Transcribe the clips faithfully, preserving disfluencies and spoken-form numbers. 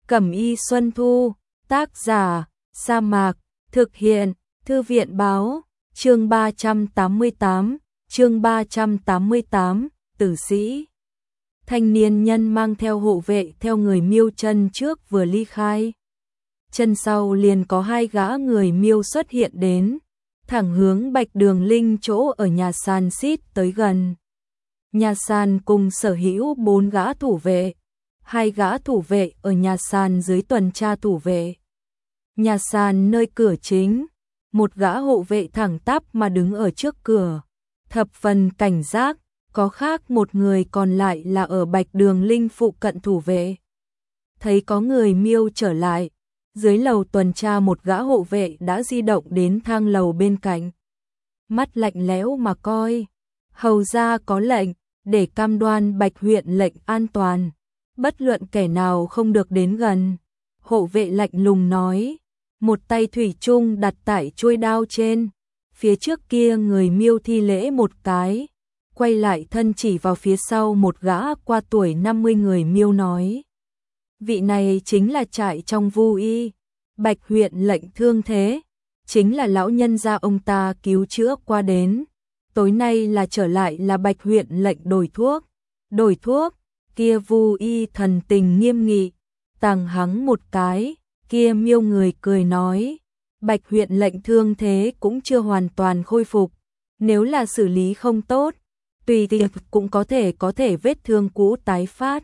Cẩm y Xuân Thu, tác giả, Sa Mạc, thực hiện, Thư viện báo, chương ba trăm tám mươi tám, chương ba trăm tám mươi tám, tử sĩ. Thanh niên nhân mang theo hộ vệ theo người Miêu chân trước vừa ly khai. Chân sau liền có hai gã người Miêu xuất hiện đến, thẳng hướng Bạch Đường Linh chỗ ở nhà sàn xít tới gần. Nhà sàn cùng sở hữu bốn gã thủ vệ, hai gã thủ vệ ở nhà sàn dưới tuần tra thủ vệ. Nhà sàn nơi cửa chính, một gã hộ vệ thẳng tắp mà đứng ở trước cửa, thập phần cảnh giác, có khác một người còn lại là ở Bạch Đường Linh phụ cận thủ vệ. Thấy có người Miêu trở lại, dưới lầu tuần tra một gã hộ vệ đã di động đến thang lầu bên cạnh. Mắt lạnh lẽo mà coi, hầu ra có lệnh, để cam đoan Bạch huyện lệnh an toàn, bất luận kẻ nào không được đến gần. Hộ vệ lạnh lùng nói, một tay thủy chung đặt tại chuôi đao trên. Phía trước kia người Miêu thi lễ một cái, quay lại thân chỉ vào phía sau một gã qua tuổi năm mươi người Miêu nói. Vị này chính là trại trong Vu Y, Bạch huyện lệnh thương thế, chính là lão nhân gia ông ta cứu chữa qua đến. Tối nay là trở lại là Bạch huyện lệnh đổi thuốc. Đổi thuốc, kia Vu Y thần tình nghiêm nghị, tàng hắng một cái, kia Miêu người cười nói. Bạch huyện lệnh thương thế cũng chưa hoàn toàn khôi phục, nếu là xử lý không tốt, tùy tiệc cũng có thể có thể vết thương cũ tái phát.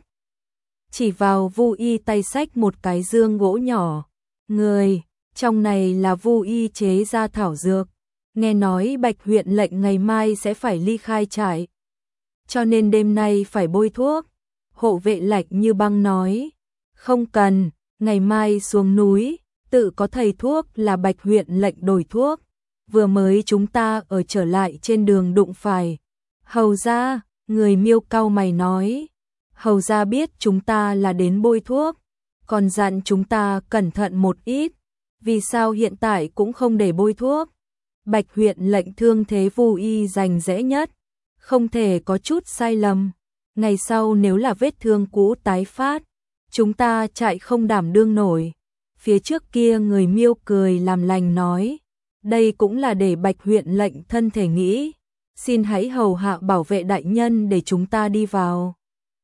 Chỉ vào Vu Y tay xách một cái dương gỗ nhỏ, người, trong này là Vu Y chế ra thảo dược, nghe nói Bạch huyện lệnh ngày mai sẽ phải ly khai trại, cho nên đêm nay phải bôi thuốc. Hộ vệ lạnh như băng nói, không cần, ngày mai xuống núi, tự có thầy thuốc là Bạch huyện lệnh đổi thuốc, vừa mới chúng ta ở trở lại trên đường đụng phải. Hầu ra, người Miêu cau mày nói, hầu ra biết chúng ta là đến bôi thuốc, còn dặn chúng ta cẩn thận một ít, vì sao hiện tại cũng không để bôi thuốc. Bạch huyện lệnh thương thế Vu Y rành rẽ nhất, không thể có chút sai lầm, ngày sau nếu là vết thương cũ tái phát, chúng ta chạy không đảm đương nổi. Phía trước kia người Miêu cười làm lành nói, đây cũng là để Bạch huyện lệnh thân thể nghĩ, xin hãy hầu hạ bảo vệ đại nhân để chúng ta đi vào.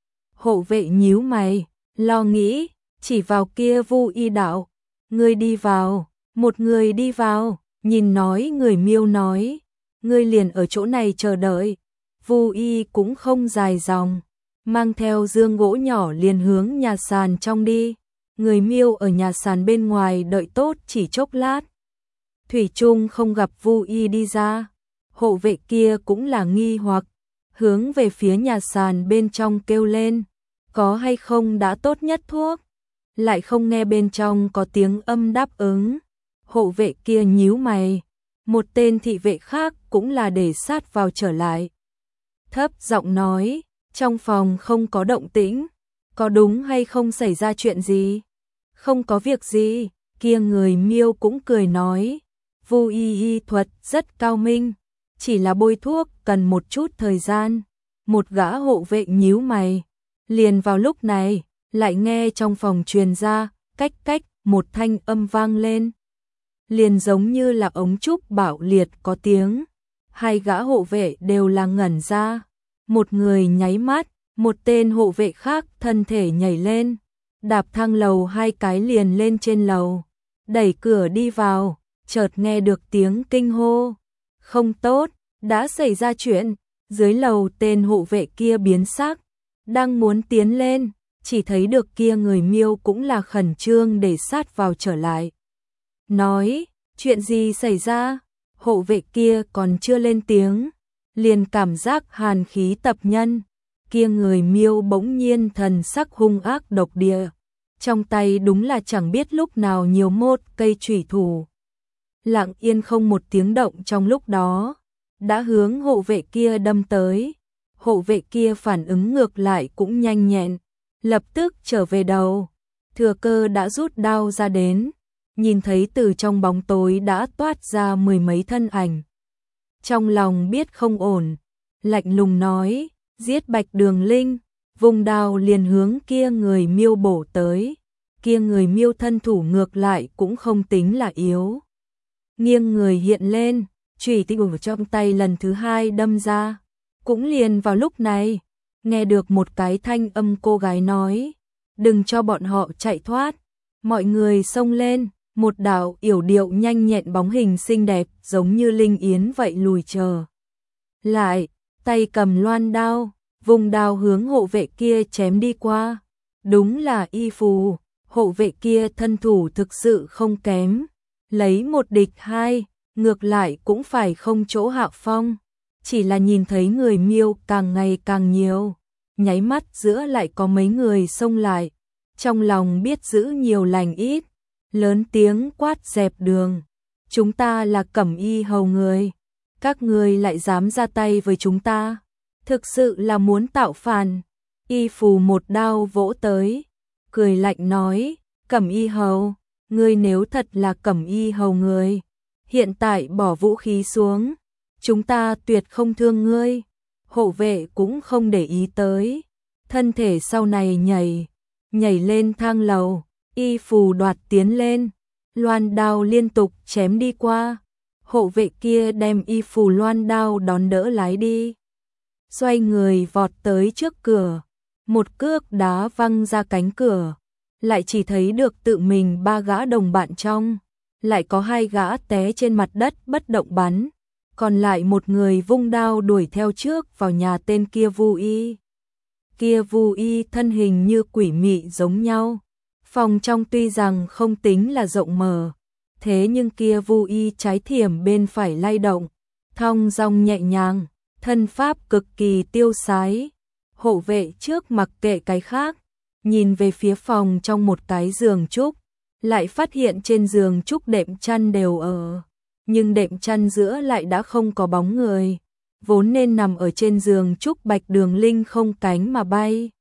Hộ vệ nhíu mày, lo nghĩ, chỉ vào kia Vu Y đạo, ngươi đi vào, một người đi vào, nhìn nói người Miêu nói, ngươi liền ở chỗ này chờ đợi. Vu Y cũng không dài dòng, mang theo dương gỗ nhỏ liền hướng nhà sàn trong đi. Người Miêu ở nhà sàn bên ngoài đợi tốt chỉ chốc lát, thủy chung không gặp Vu Y đi ra. Hộ vệ kia cũng là nghi hoặc, hướng về phía nhà sàn bên trong kêu lên, có hay không đã tốt nhất thuốc, lại không nghe bên trong có tiếng âm đáp ứng. Hộ vệ kia nhíu mày, một tên thị vệ khác cũng là để sát vào trở lại, thấp giọng nói, trong phòng không có động tĩnh, có đúng hay không xảy ra chuyện gì? Không có việc gì, kia người Miêu cũng cười nói, Vu Y y thuật rất cao minh, chỉ là bôi thuốc cần một chút thời gian. Một gã hộ vệ nhíu mày, liền vào lúc này, lại nghe trong phòng truyền ra, cách cách, một thanh âm vang lên. Liền giống như là ống trúc bạo liệt có tiếng, hai gã hộ vệ đều là ngẩn ra, một người nháy mắt, một tên hộ vệ khác thân thể nhảy lên, đạp thang lầu hai cái liền lên trên lầu, đẩy cửa đi vào, chợt nghe được tiếng kinh hô, không tốt, đã xảy ra chuyện. Dưới lầu tên hộ vệ kia biến sắc, đang muốn tiến lên, chỉ thấy được kia người Miêu cũng là khẩn trương để sát vào trở lại. Nói, chuyện gì xảy ra? Hộ vệ kia còn chưa lên tiếng, liền cảm giác hàn khí tập nhân. Kia người Miêu bỗng nhiên thần sắc hung ác độc địa, trong tay đúng là chẳng biết lúc nào nhiều một cây chủy thủ. Lặng yên không một tiếng động trong lúc đó, đã hướng hộ vệ kia đâm tới. Hộ vệ kia phản ứng ngược lại cũng nhanh nhẹn, lập tức trở về đầu, thừa cơ đã rút đao ra đến, nhìn thấy từ trong bóng tối đã toát ra mười mấy thân ảnh. Trong lòng biết không ổn, lạnh lùng nói, giết Bạch Đường Linh, vùng đao liền hướng kia người Miêu bổ tới. kia người Miêu thân thủ ngược lại cũng không tính là yếu. Nghiêng người hiện lên, chùy tinh ở trong tay lần thứ hai đâm ra. Cũng liền vào lúc này, nghe được một cái thanh âm cô gái nói, đừng cho bọn họ chạy thoát. Mọi người xông lên, một đạo yểu điệu nhanh nhẹn bóng hình xinh đẹp giống như linh yến vậy lùi chờ. Lại, tay cầm loan đao, vùng đao hướng hộ vệ kia chém đi qua. Đúng là Y Phù, hộ vệ kia thân thủ thực sự không kém. Lấy một địch hai, ngược lại cũng phải không chỗ hạ phong. Chỉ là nhìn thấy người Miêu càng ngày càng nhiều, nháy mắt giữa lại có mấy người xông lại. Trong lòng biết giữ nhiều lành ít, lớn tiếng quát dẹp đường. Chúng ta là Cẩm Y hầu người, các người lại dám ra tay với chúng ta, thực sự là muốn tạo phản. Y Phù một đao vỗ tới, cười lạnh nói, Cẩm Y hầu, ngươi nếu thật là Cẩm Y hầu người, hiện tại bỏ vũ khí xuống, chúng ta tuyệt không thương ngươi. Hộ vệ cũng không để ý tới, thân thể sau này nhảy, nhảy lên thang lầu. Y Phù đoạt tiến lên, loan đao liên tục chém đi qua. Hộ vệ kia đem Y Phù loan đao đón đỡ lái đi. Xoay người vọt tới trước cửa, một cước đá văng ra cánh cửa. Lại chỉ thấy được tự mình ba gã đồng bạn trong, lại có hai gã té trên mặt đất bất động bắn. Còn lại một người vung đao đuổi theo trước vào nhà tên kia Vu Y. Kia Vu Y thân hình như quỷ mị giống nhau. Phòng trong tuy rằng không tính là rộng mở, thế nhưng kia Vu Y trái thiểm bên phải lay động, thong dong nhẹ nhàng, thân pháp cực kỳ tiêu sái. Hộ vệ trước mặc kệ cái khác, nhìn về phía phòng trong một cái giường trúc, lại phát hiện trên giường trúc đệm chăn đều ở, nhưng đệm chăn giữa lại đã không có bóng người, vốn nên nằm ở trên giường trúc Bạch Đường Linh không cánh mà bay.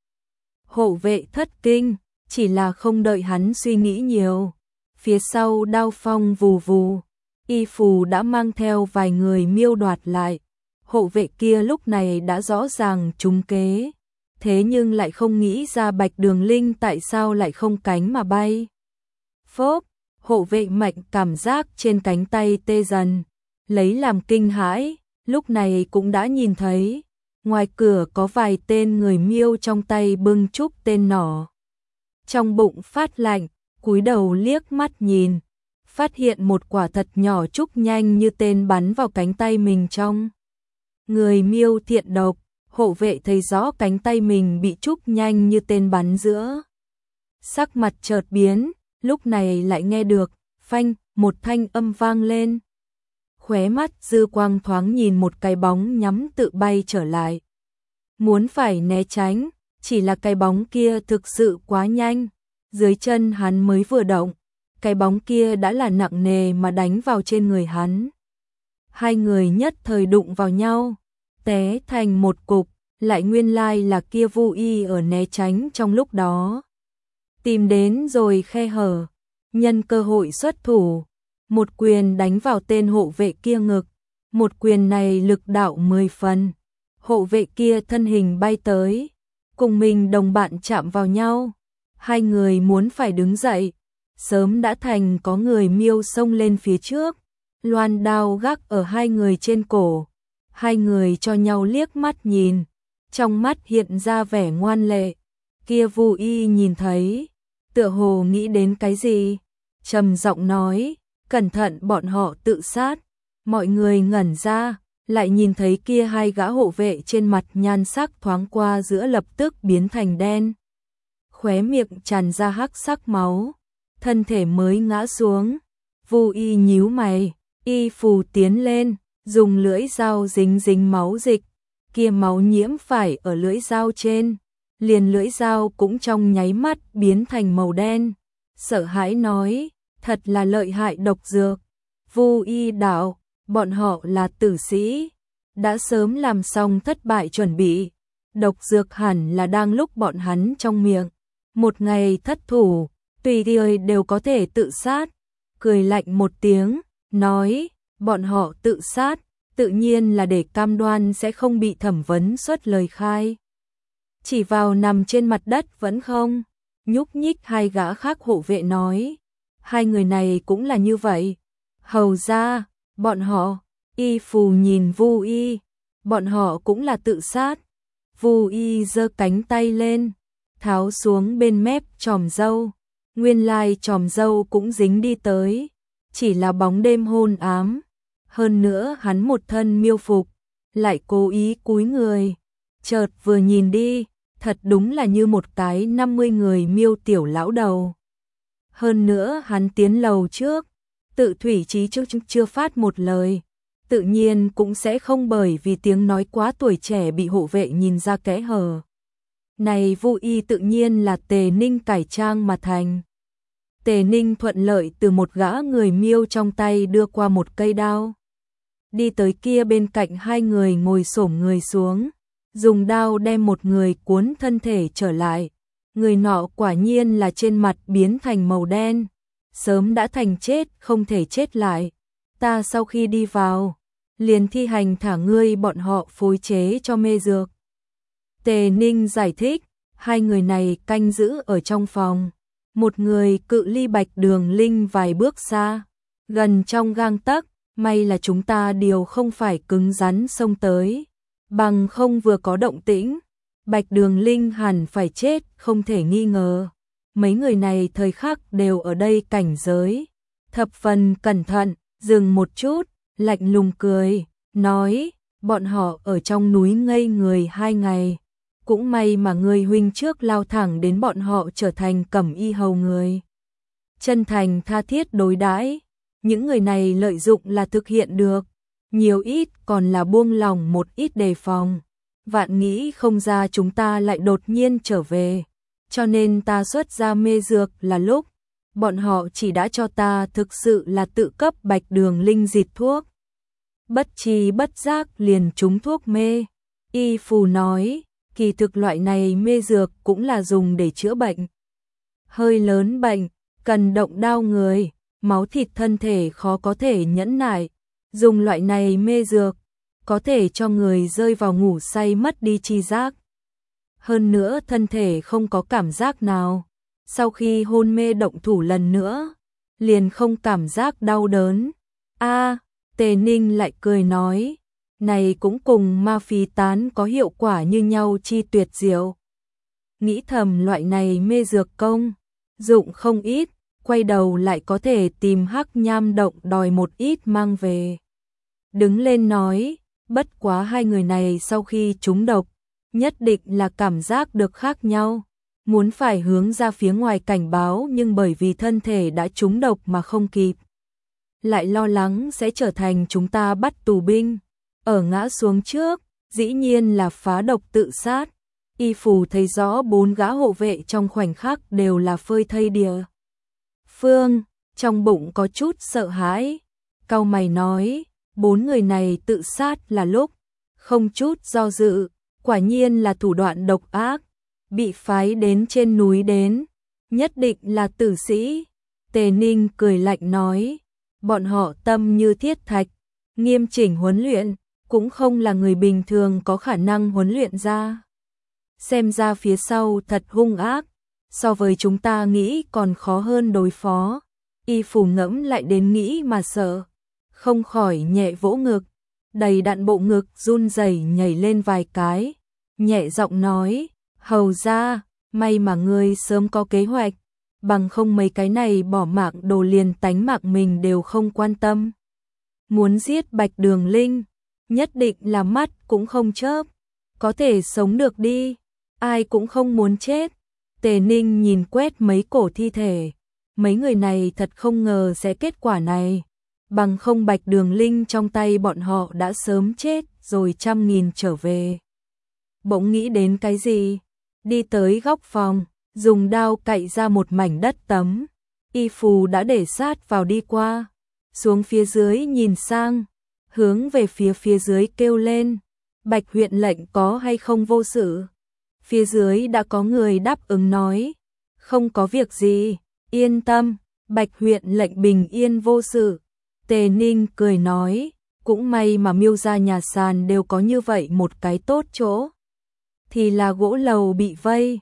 Hộ vệ thất kinh, chỉ là không đợi hắn suy nghĩ nhiều, phía sau đao phong vù vù, Y Phù đã mang theo vài người Miêu đoạt lại. Hộ vệ kia lúc này đã rõ ràng trúng kế, thế nhưng lại không nghĩ ra Bạch Đường Linh tại sao lại không cánh mà bay. Phốp, hộ vệ mạnh cảm giác trên cánh tay tê dần, lấy làm kinh hãi, lúc này cũng đã nhìn thấy, ngoài cửa có vài tên người Miêu trong tay bưng trúc tên nỏ. Trong bụng phát lạnh, cúi đầu liếc mắt nhìn, phát hiện một quả thật nhỏ trúc nhanh như tên bắn vào cánh tay mình trong. Người Miêu thiện độc, hộ vệ thấy rõ cánh tay mình bị trúc nhanh như tên bắn giữa. Sắc mặt chợt biến, lúc này lại nghe được, phanh, một thanh âm vang lên. Khóe mắt dư quang thoáng nhìn một cái bóng nhắm tự bay trở lại. Muốn phải né tránh, chỉ là cái bóng kia thực sự quá nhanh, dưới chân hắn mới vừa động, cái bóng kia đã là nặng nề mà đánh vào trên người hắn. Hai người nhất thời đụng vào nhau, té thành một cục, lại nguyên lai là kia Vu Y ở né tránh trong lúc đó. Tìm đến rồi khe hở, nhân cơ hội xuất thủ, một quyền đánh vào tên hộ vệ kia ngực, một quyền này lực đạo mười phần. Hộ vệ kia thân hình bay tới, cùng mình đồng bạn chạm vào nhau, hai người muốn phải đứng dậy, sớm đã thành có người Miêu xông lên phía trước, loan đao gác ở hai người trên cổ, hai người cho nhau liếc mắt nhìn, trong mắt hiện ra vẻ ngoan lệ. Kia Vu Y nhìn thấy, tựa hồ nghĩ đến cái gì, trầm giọng nói, cẩn thận bọn họ tự sát. Mọi người ngẩn ra, lại nhìn thấy kia hai gã hộ vệ trên mặt nhan sắc thoáng qua giữa lập tức biến thành đen. Khóe miệng tràn ra hắc sắc máu, thân thể mới ngã xuống. Vu Y nhíu mày, Y Phù tiến lên, dùng lưỡi dao dính dính máu dịch, kia máu nhiễm phải ở lưỡi dao trên, liền lưỡi dao cũng trong nháy mắt biến thành màu đen. Sợ hãi nói, thật là lợi hại độc dược. Vu Y đạo, bọn họ là tử sĩ, đã sớm làm xong thất bại chuẩn bị, độc dược hẳn là đang lúc bọn hắn trong miệng, một ngày thất thủ, tùy thời đều có thể tự sát. Cười lạnh một tiếng, nói, bọn họ tự sát, tự nhiên là để cam đoan sẽ không bị thẩm vấn xuất lời khai. Chỉ vào nằm trên mặt đất vẫn không nhúc nhích hai gã khác hộ vệ nói, hai người này cũng là như vậy. Hầu ra, bọn họ, Y Phù nhìn Vu Y, bọn họ cũng là tự sát. Vu Y giơ cánh tay lên, tháo xuống bên mép chòm râu, nguyên lai chòm râu cũng dính đi tới, chỉ là bóng đêm hôn ám, hơn nữa hắn một thân miêu phục, lại cố ý cúi người, chợt vừa nhìn đi, thật đúng là như một cái năm mươi người miêu tiểu lão đầu. Hơn nữa hắn tiến lầu trước, tự thủy chí trước chưa phát một lời, tự nhiên cũng sẽ không bởi vì tiếng nói quá tuổi trẻ bị hộ vệ nhìn ra kẽ hở. Này Vu Y tự nhiên là Tề Ninh cải trang mà thành. Tề Ninh thuận lợi từ một gã người miêu trong tay đưa qua một cây đao. Đi tới kia bên cạnh hai người ngồi xổm người xuống, dùng đao đem một người cuốn thân thể trở lại. Người nọ quả nhiên là trên mặt biến thành màu đen, sớm đã thành chết không thể chết lại. Ta sau khi đi vào, liền thi hành thả ngươi bọn họ phối chế cho mê dược. Tề Ninh giải thích, hai người này canh giữ ở trong phòng, một người cự ly Bạch Đường Linh vài bước xa, gần trong gang tấc, may là chúng ta đều không phải cứng rắn xông tới, bằng không vừa có động tĩnh, Bạch Đường Linh hẳn phải chết không thể nghi ngờ. Mấy người này thời khắc đều ở đây cảnh giới, thập phần cẩn thận, dừng một chút, lạnh lùng cười, nói, bọn họ ở trong núi ngây người hai ngày. Cũng may mà người huynh trước lao thẳng đến bọn họ trở thành cẩm y hầu người. Chân thành tha thiết đối đãi, những người này lợi dụng là thực hiện được, nhiều ít còn là buông lòng một ít đề phòng. Vạn nghĩ không ra chúng ta lại đột nhiên trở về, cho nên ta xuất ra mê dược là lúc, bọn họ chỉ đã cho ta thực sự là tự cấp Bạch Đường Linh dịt thuốc. Bất tri bất giác liền trúng thuốc mê. Y Phù nói, kỳ thực loại này mê dược cũng là dùng để chữa bệnh. Hơi lớn bệnh, cần động đao người, máu thịt thân thể khó có thể nhẫn nại, dùng loại này mê dược, có thể cho người rơi vào ngủ say mất đi tri giác. Hơn nữa thân thể không có cảm giác nào, sau khi hôn mê động thủ lần nữa, liền không cảm giác đau đớn. A, Tề Ninh lại cười nói, này cũng cùng ma phi tán có hiệu quả như nhau chi tuyệt diệu. Nghĩ thầm loại này mê dược công, dụng không ít, quay đầu lại có thể tìm Hắc Nham động đòi một ít mang về. Đứng lên nói, bất quá hai người này sau khi trúng độc, nhất định là cảm giác được khác nhau, muốn phải hướng ra phía ngoài cảnh báo nhưng bởi vì thân thể đã trúng độc mà không kịp. Lại lo lắng sẽ trở thành chúng ta bắt tù binh, ở ngã xuống trước, dĩ nhiên là phá độc tự sát. Y Phù thấy rõ bốn gã hộ vệ trong khoảnh khắc đều là phơi thây địa phương, trong bụng có chút sợ hãi, cau mày nói, bốn người này tự sát là lúc, không chút do dự, quả nhiên là thủ đoạn độc ác, bị phái đến trên núi đến, nhất định là tử sĩ. Tề Ninh cười lạnh nói, bọn họ tâm như thiết thạch, nghiêm chỉnh huấn luyện, cũng không là người bình thường có khả năng huấn luyện ra. Xem ra phía sau thật hung ác, so với chúng ta nghĩ còn khó hơn đối phó. Y Phù ngẫm lại đến nghĩ mà sợ, không khỏi nhẹ vỗ ngực, đầy đặn bộ ngực run rẩy nhảy lên vài cái, nhẹ giọng nói, hầu ra, may mà ngươi sớm có kế hoạch, bằng không mấy cái này bỏ mạng đồ liền tánh mạng mình đều không quan tâm. Muốn giết Bạch Đường Linh, nhất định là mắt cũng không chớp, có thể sống được đi, ai cũng không muốn chết. Tề Ninh nhìn quét mấy cổ thi thể, mấy người này thật không ngờ sẽ kết quả này, bằng không Bạch Đường Linh trong tay bọn họ đã sớm chết rồi trăm nghìn trở về. Bỗng nghĩ đến cái gì, đi tới góc phòng, dùng đao cạy ra một mảnh đất tấm, Y Phù đã để sát vào đi qua, xuống phía dưới nhìn sang, hướng về phía phía dưới kêu lên, Bạch huyện lệnh có hay không vô sự? Phía dưới đã có người đáp ứng nói, không có việc gì, yên tâm, Bạch huyện lệnh bình yên vô sự. Tề Ninh cười nói, cũng may mà Miêu gia nhà sàn đều có như vậy một cái tốt chỗ, thì là gỗ lầu bị vây,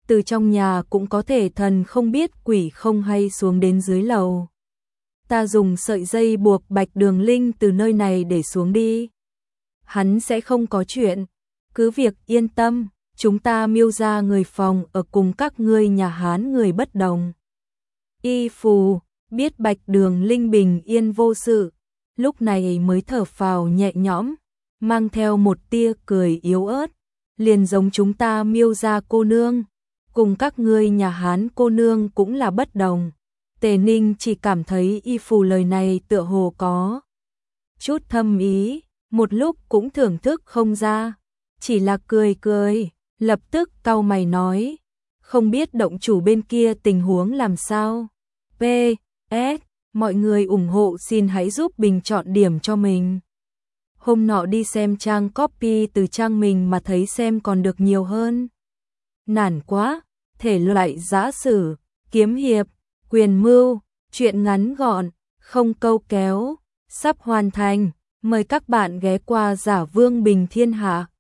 từ trong nhà cũng có thể thần không biết quỷ không hay xuống đến dưới lầu. Ta dùng sợi dây buộc Bạch Đường Linh từ nơi này để xuống đi. Hắn sẽ không có chuyện. Cứ việc yên tâm, chúng ta miêu ra người phòng ở cùng các ngươi nhà Hán người bất đồng. Y Phù biết Bạch Đường Linh bình yên vô sự, lúc này mới thở phào nhẹ nhõm, mang theo một tia cười yếu ớt, liền giống chúng ta miêu ra cô nương, cùng các ngươi nhà Hán cô nương cũng là bất đồng. Tề Ninh chỉ cảm thấy Y Phù lời này tựa hồ có chút thâm ý, một lúc cũng thưởng thức không ra, chỉ là cười cười, lập tức cau mày nói, không biết động chủ bên kia tình huống làm sao. pê ét Mọi người ủng hộ xin hãy giúp bình chọn điểm cho mình. Hôm nọ đi xem trang copy từ trang mình mà thấy xem còn được nhiều hơn. Nản quá, thể loại giã sử, kiếm hiệp, quyền mưu, truyện ngắn gọn, không câu kéo, sắp hoàn thành. Mời các bạn ghé qua Giả Vương Bình Thiên Hạ.